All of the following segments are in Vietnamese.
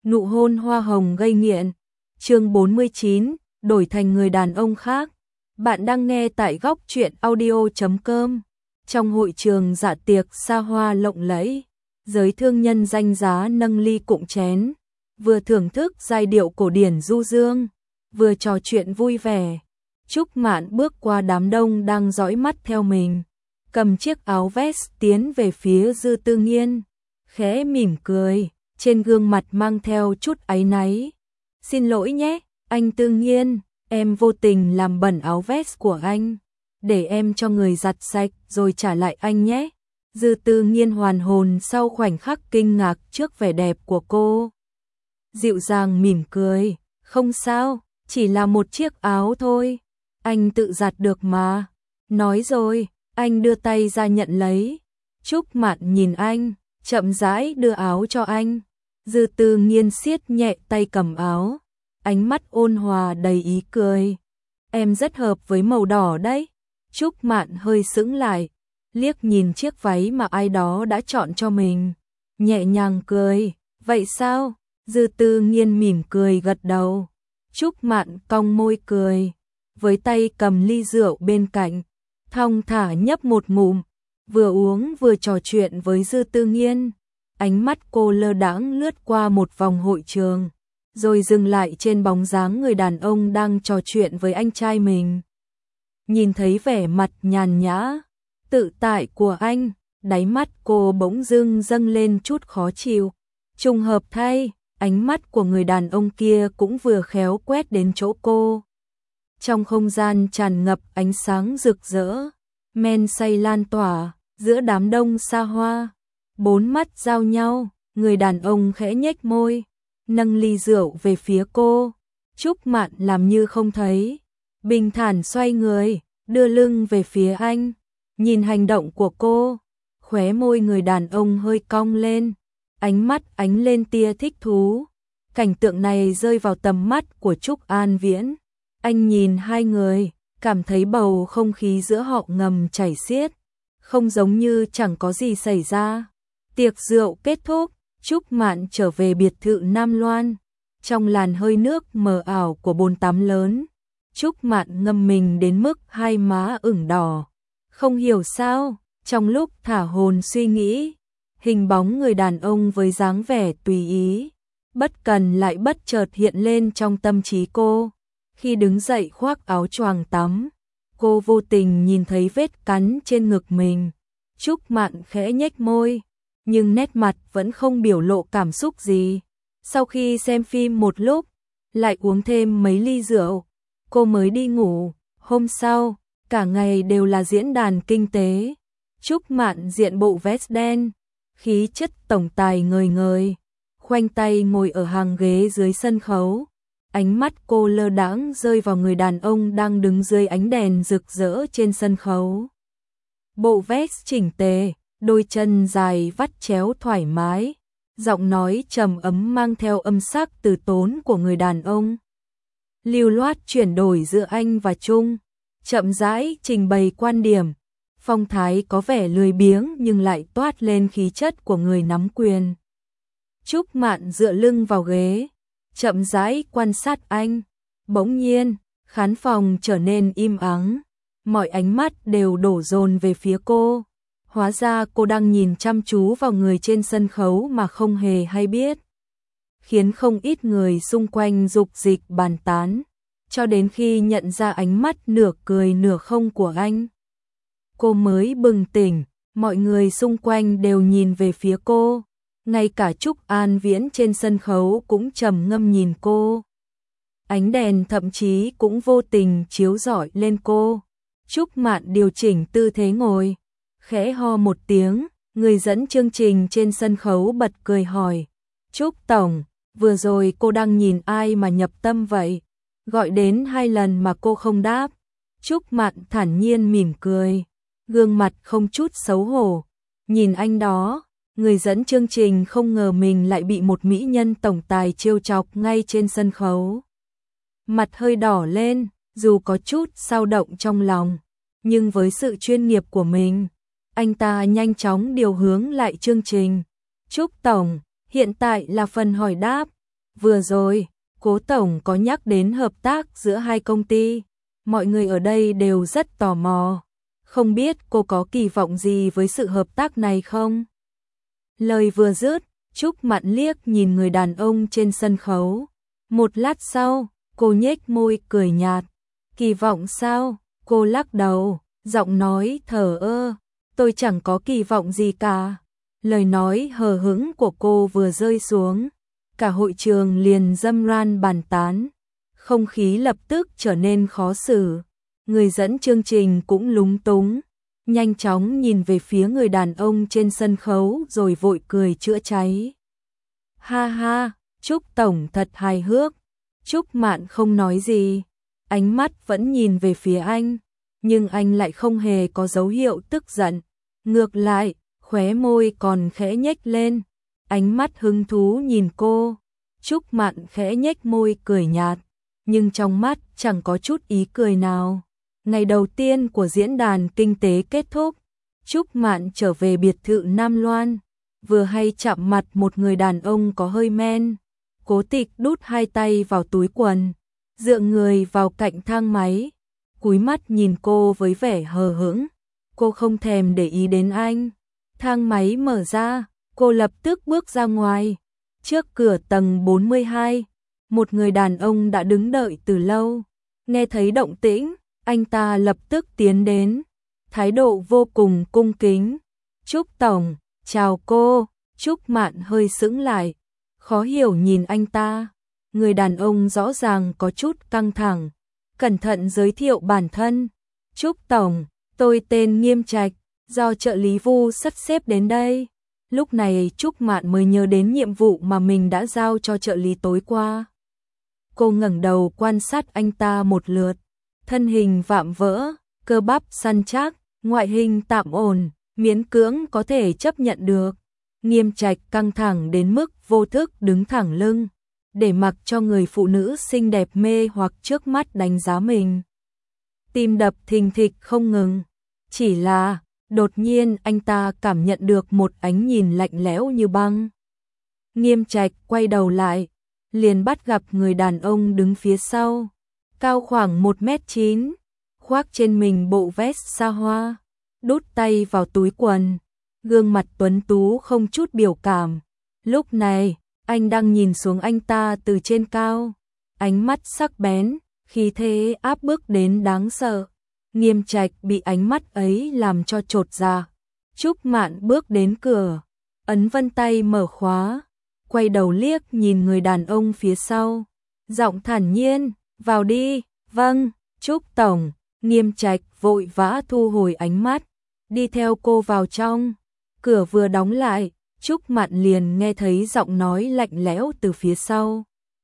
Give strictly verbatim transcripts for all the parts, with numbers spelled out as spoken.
Nụ hôn hoa hồng gây nghiện. Chương bốn mươi chín, đổi thành người đàn ông khác. Bạn đang nghe tại góc truyện audio chấm com. Trong hội trường dạ tiệc xa hoa lộng lẫy, giới thương nhân danh giá nâng ly cụng chén, vừa thưởng thức giai điệu cổ điển du dương, vừa trò chuyện vui vẻ. Trúc Mạn bước qua đám đông đang dõi mắt theo mình, cầm chiếc áo vest tiến về phía Dư Tư Nghiên, khẽ mỉm cười, trên gương mặt mang theo chút áy náy. "Xin lỗi nhé, anh Tư Nghiên, em vô tình làm bẩn áo vest của anh, để em cho người giặt sạch rồi trả lại anh nhé." Dư Tư Nghiên hoàn hồn sau khoảnh khắc kinh ngạc trước vẻ đẹp của cô. Dịu dàng mỉm cười, "Không sao, chỉ là một chiếc áo thôi, anh tự giặt được mà." Nói rồi, anh đưa tay ra nhận lấy. Trúc Mạn nhìn anh, chậm rãi đưa áo cho anh. Dư Tư Nghiên siết nhẹ tay cầm áo, ánh mắt ôn hòa đầy ý cười. "Em rất hợp với màu đỏ đấy." Trúc Mạn hơi sững lại, liếc nhìn chiếc váy mà ai đó đã chọn cho mình, nhẹ nhàng cười. "Vậy sao?" Dư Tư Nghiên mỉm cười gật đầu. Trúc Mạn cong môi cười, với tay cầm ly rượu bên cạnh, thong thả nhấp một ngụm, vừa uống vừa trò chuyện với Dư Tư Nghiên. Ánh mắt cô lơ đãng lướt qua một vòng hội trường, rồi dừng lại trên bóng dáng người đàn ông đang trò chuyện với anh trai mình. Nhìn thấy vẻ mặt nhàn nhã, tự tại của anh, đáy mắt cô bỗng dưng dâng lên chút khó chịu. Trùng hợp thay, ánh mắt của người đàn ông kia cũng vừa khéo quét đến chỗ cô. Trong không gian tràn ngập ánh sáng rực rỡ, men say lan tỏa, giữa đám đông xa hoa, bốn mắt giao nhau, người đàn ông khẽ nhếch môi, nâng ly rượu về phía cô. Trúc Mạn làm như không thấy, bình thản xoay người, đưa lưng về phía anh. Nhìn hành động của cô, khóe môi người đàn ông hơi cong lên, ánh mắt ánh lên tia thích thú. Cảnh tượng này rơi vào tầm mắt của Trúc An Viễn. Anh nhìn hai người, cảm thấy bầu không khí giữa họ ngầm chảy xiết, không giống như chẳng có gì xảy ra. Tiệc rượu kết thúc, Trúc Mạn trở về biệt thự Nam Loan. Trong làn hơi nước mờ ảo của bồn tắm lớn, Trúc Mạn ngâm mình đến mức hai má ửng đỏ. Không hiểu sao, trong lúc thả hồn suy nghĩ, hình bóng người đàn ông với dáng vẻ tùy ý, bất cần lại bất chợt hiện lên trong tâm trí cô. Khi đứng dậy khoác áo choàng tắm, cô vô tình nhìn thấy vết cắn trên ngực mình. Trúc Mạn khẽ nhếch môi, nhưng nét mặt vẫn không biểu lộ cảm xúc gì. Sau khi xem phim một lúc, lại uống thêm mấy ly rượu, cô mới đi ngủ. Hôm sau, cả ngày đều là diễn đàn kinh tế. Trúc Mạn diện bộ vest đen, khí chất tổng tài ngời ngời, khoanh tay ngồi ở hàng ghế dưới sân khấu. Ánh mắt cô lơ đãng rơi vào người đàn ông đang đứng dưới ánh đèn rực rỡ trên sân khấu. Bộ vest chỉnh tề, đôi chân dài vắt chéo thoải mái, giọng nói trầm ấm mang theo âm sắc từ tốn của người đàn ông. Lưu loát chuyển đổi giữa anh và Trung, chậm rãi trình bày quan điểm, phong thái có vẻ lười biếng nhưng lại toát lên khí chất của người nắm quyền. Trúc Mạn dựa lưng vào ghế, chậm rãi quan sát anh. Bỗng nhiên, khán phòng trở nên im ắng, mọi ánh mắt đều đổ dồn về phía cô. Hóa ra cô đang nhìn chăm chú vào người trên sân khấu mà không hề hay biết, khiến không ít người xung quanh dục dịch bàn tán, cho đến khi nhận ra ánh mắt nửa cười nửa không của anh. Cô mới bừng tỉnh, mọi người xung quanh đều nhìn về phía cô, ngay cả Trúc An Viễn trên sân khấu cũng trầm ngâm nhìn cô. Ánh đèn thậm chí cũng vô tình chiếu rọi lên cô. Trúc Mạn điều chỉnh tư thế ngồi, khẽ ho một tiếng, người dẫn chương trình trên sân khấu bật cười hỏi: "Trúc Tổng, vừa rồi cô đang nhìn ai mà nhập tâm vậy? Gọi đến hai lần mà cô không đáp." Trúc Mạn thản nhiên mỉm cười, gương mặt không chút xấu hổ. Nhìn anh đó, người dẫn chương trình không ngờ mình lại bị một mỹ nhân tổng tài trêu chọc ngay trên sân khấu. Mặt hơi đỏ lên, dù có chút dao động trong lòng, nhưng với sự chuyên nghiệp của mình, anh ta nhanh chóng điều hướng lại chương trình. "Trúc Tổng, hiện tại là phần hỏi đáp, vừa rồi, Cố tổng có nhắc đến hợp tác giữa hai công ty, mọi người ở đây đều rất tò mò, không biết cô có kỳ vọng gì với sự hợp tác này không? Lời vừa dứt, Trúc Mạn liếc nhìn người đàn ông trên sân khấu. Một lát sau, cô nhếch môi cười nhạt. Kỳ vọng sao? Cô lắc đầu, giọng nói thờ ơ. Tôi chẳng có kỳ vọng gì cả. Lời nói hờ hững của cô vừa rơi xuống, cả hội trường liền râm ran bàn tán. Không khí lập tức trở nên khó xử. Người dẫn chương trình cũng lúng túng, nhanh chóng nhìn về phía người đàn ông trên sân khấu rồi vội cười chữa cháy. Ha ha, Trúc tổng thật hài hước. Trúc Mạn không nói gì, ánh mắt vẫn nhìn về phía anh, nhưng anh lại không hề có dấu hiệu tức giận. Ngược lại, khóe môi còn khẽ nhếch lên, ánh mắt hứng thú nhìn cô. Trúc Mạn khẽ nhếch môi cười nhạt, nhưng trong mắt chẳng có chút ý cười nào. Ngày đầu tiên của diễn đàn kinh tế kết thúc, Trúc Mạn trở về biệt thự Nam Loan, vừa hay chạm mặt một người đàn ông có hơi men. Cố Tịch đút hai tay vào túi quần, dựa người vào cạnh thang máy, cúi mắt nhìn cô với vẻ hờ hững. Cô không thèm để ý đến anh. Thang máy mở ra, cô lập tức bước ra ngoài. Trước cửa tầng bốn mươi hai, một người đàn ông đã đứng đợi từ lâu. Nghe thấy động tĩnh, anh ta lập tức tiến đến, thái độ vô cùng cung kính. Trúc tổng, chào cô. Trúc Mạn hơi sững lại, khó hiểu nhìn anh ta. Người đàn ông rõ ràng có chút căng thẳng, cẩn thận giới thiệu bản thân. Trúc tổng, tôi tên Nghiêm Trạch, do trợ lý Vu sắp xếp đến đây. Lúc này Trúc Mạn mới nhớ đến nhiệm vụ mà mình đã giao cho trợ lý tối qua. Cô ngẩng đầu quan sát anh ta một lượt, thân hình vạm vỡ, cơ bắp săn chắc, ngoại hình tạm ổn, miễn cưỡng có thể chấp nhận được. Nghiêm Trạch căng thẳng đến mức vô thức đứng thẳng lưng, để mặc cho người phụ nữ xinh đẹp mê hoặc trước mắt đánh giá mình. Tim đập thình thịch không ngừng. Chỉ là, đột nhiên anh ta cảm nhận được một ánh nhìn lạnh lẽo như băng. Nghiêm Trạch quay đầu lại, liền bắt gặp người đàn ông đứng phía sau, cao khoảng một mét chín, khoác trên mình bộ vest sa hoa, đút tay vào túi quần, gương mặt tuấn tú không chút biểu cảm. Lúc này, anh đang nhìn xuống anh ta từ trên cao, ánh mắt sắc bén, khí thế áp bức đến đáng sợ. Nghiêm Trạch bị ánh mắt ấy làm cho chột dạ. Trúc Mạn bước đến cửa, ấn vân tay mở khóa, quay đầu liếc nhìn người đàn ông phía sau, giọng thản nhiên, vào đi. Vâng, Trúc tổng. Nghiêm Trạch vội vã thu hồi ánh mắt, đi theo cô vào trong. Cửa vừa đóng lại, Trúc Mạn liền nghe thấy giọng nói lạnh lẽo từ phía sau.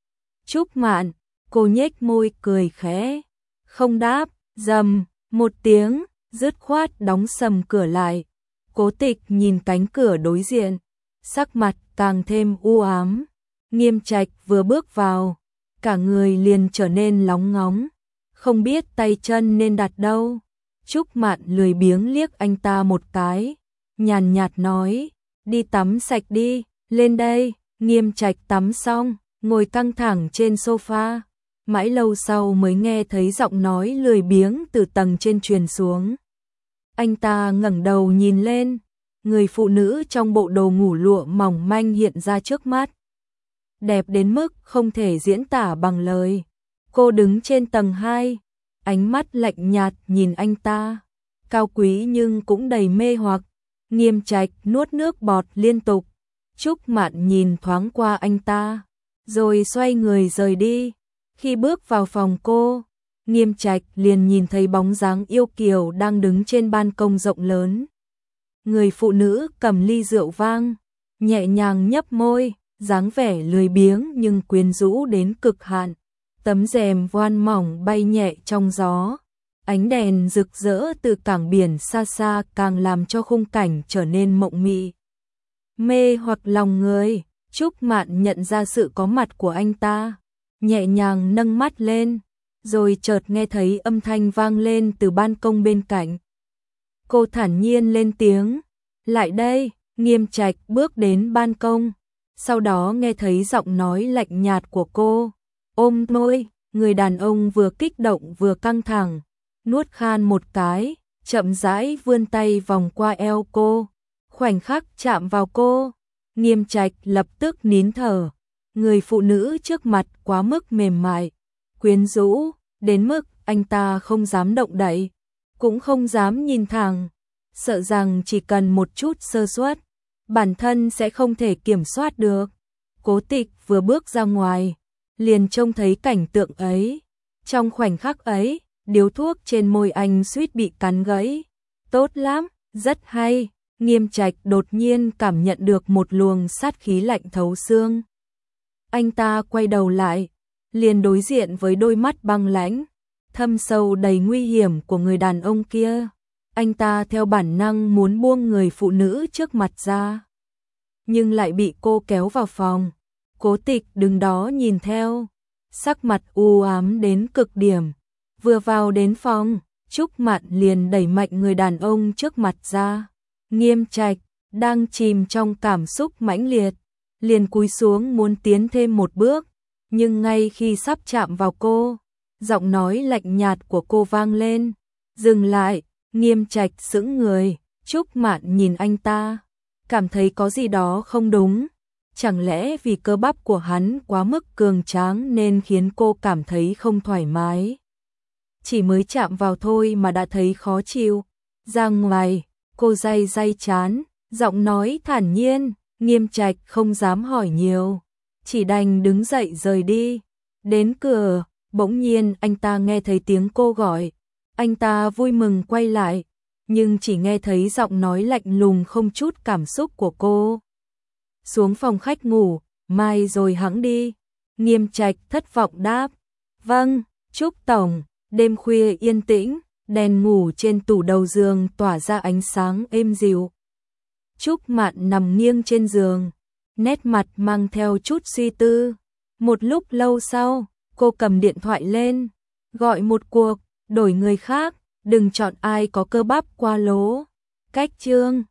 Trúc Mạn, cô nhếch môi cười khẽ, không đáp. Rầm một tiếng, dứt khoát đóng sầm cửa lại. Cố Tịch nhìn cánh cửa đối diện, sắc mặt càng thêm u ám. Nghiêm Trạch vừa bước vào, cả người liền trở nên lóng ngóng, không biết tay chân nên đặt đâu. Trúc Mạn lười biếng liếc anh ta một cái, nhàn nhạt nói, đi tắm sạch đi, lên đây. Nghiêm Trạch tắm xong, ngồi căng thẳng trên sofa, mãi lâu sau mới nghe thấy giọng nói lười biếng từ tầng trên truyền xuống. Anh ta ngẩng đầu nhìn lên, người phụ nữ trong bộ đồ ngủ lụa mỏng manh hiện ra trước mắt. Đẹp đến mức không thể diễn tả bằng lời. Cô đứng trên tầng hai, ánh mắt lạnh nhạt nhìn anh ta, cao quý nhưng cũng đầy mê hoặc. Nghiêm Trạch nuốt nước bọt liên tục. Trúc Mạn nhìn thoáng qua anh ta, rồi xoay người rời đi. Khi bước vào phòng cô, Nghiêm Trạch liền nhìn thấy bóng dáng yêu kiều đang đứng trên ban công rộng lớn. Người phụ nữ cầm ly rượu vang, nhẹ nhàng nhấp môi, dáng vẻ lười biếng nhưng quyến rũ đến cực hạn. Tấm rèm voan mỏng bay nhẹ trong gió, ánh đèn rực rỡ từ cảng biển xa xa càng làm cho khung cảnh trở nên mộng mị, mê hoặc lòng người. Trúc Mạn nhận ra sự có mặt của anh ta, nhẹ nhàng nâng mắt lên, rồi chợt nghe thấy âm thanh vang lên từ ban công bên cạnh. Cô thản nhiên lên tiếng, lại đây. Nghiêm Trạch bước đến ban công, sau đó nghe thấy giọng nói lạnh nhạt của cô. Ôm môi, người đàn ông vừa kích động vừa căng thẳng, nuốt khan một cái, chậm rãi vươn tay vòng qua eo cô, khoảnh khắc chạm vào cô, Nghiêm Trạch lập tức nín thở. Người phụ nữ trước mặt quá mức mềm mại, quyến rũ, đến mức anh ta không dám động đậy, cũng không dám nhìn thẳng, sợ rằng chỉ cần một chút sơ suất, bản thân sẽ không thể kiểm soát được. Cố Tịch vừa bước ra ngoài, liền trông thấy cảnh tượng ấy. Trong khoảnh khắc ấy, điếu thuốc trên môi anh suýt bị cắn gãy. Tốt lắm, rất hay. Nghiêm Trạch đột nhiên cảm nhận được một luồng sát khí lạnh thấu xương. Anh ta quay đầu lại, liền đối diện với đôi mắt băng lãnh, thâm sâu đầy nguy hiểm của người đàn ông kia. Anh ta theo bản năng muốn buông người phụ nữ trước mặt ra, nhưng lại bị cô kéo vào phòng. Cố Tịch đứng đó nhìn theo, sắc mặt u ám đến cực điểm. Vừa vào đến phòng, Trúc Mạn liền đẩy mạnh người đàn ông trước mặt ra. Nghiêm Trạch đang chìm trong cảm xúc mãnh liệt, liền cúi xuống muốn tiến thêm một bước, nhưng ngay khi sắp chạm vào cô, giọng nói lạnh nhạt của cô vang lên. Dừng lại. Nghiêm Trạch sững người, Trúc Mạn nhìn anh ta, cảm thấy có gì đó không đúng. Chẳng lẽ vì cơ bắp của hắn quá mức cường tráng nên khiến cô cảm thấy không thoải mái? Chỉ mới chạm vào thôi mà đã thấy khó chịu. Ra ngoài, cô day day chán, giọng nói thản nhiên. Nghiêm Trạch không dám hỏi nhiều, chỉ đành đứng dậy rời đi. Đến cửa, bỗng nhiên anh ta nghe thấy tiếng cô gọi. Anh ta vui mừng quay lại, nhưng chỉ nghe thấy giọng nói lạnh lùng không chút cảm xúc của cô. Xuống phòng khách ngủ, mai rồi hẵng đi. Nghiêm Trạch thất vọng đáp. Vâng, Trúc tổng. Đêm khuya yên tĩnh, đèn ngủ trên tủ đầu giường tỏa ra ánh sáng êm dịu. Trúc Mạn nằm nghiêng trên giường, nét mặt mang theo chút suy tư. Một lúc lâu sau, cô cầm điện thoại lên, gọi một cuộc. Đổi người khác, đừng chọn ai có cơ bắp quá lố. Cách chương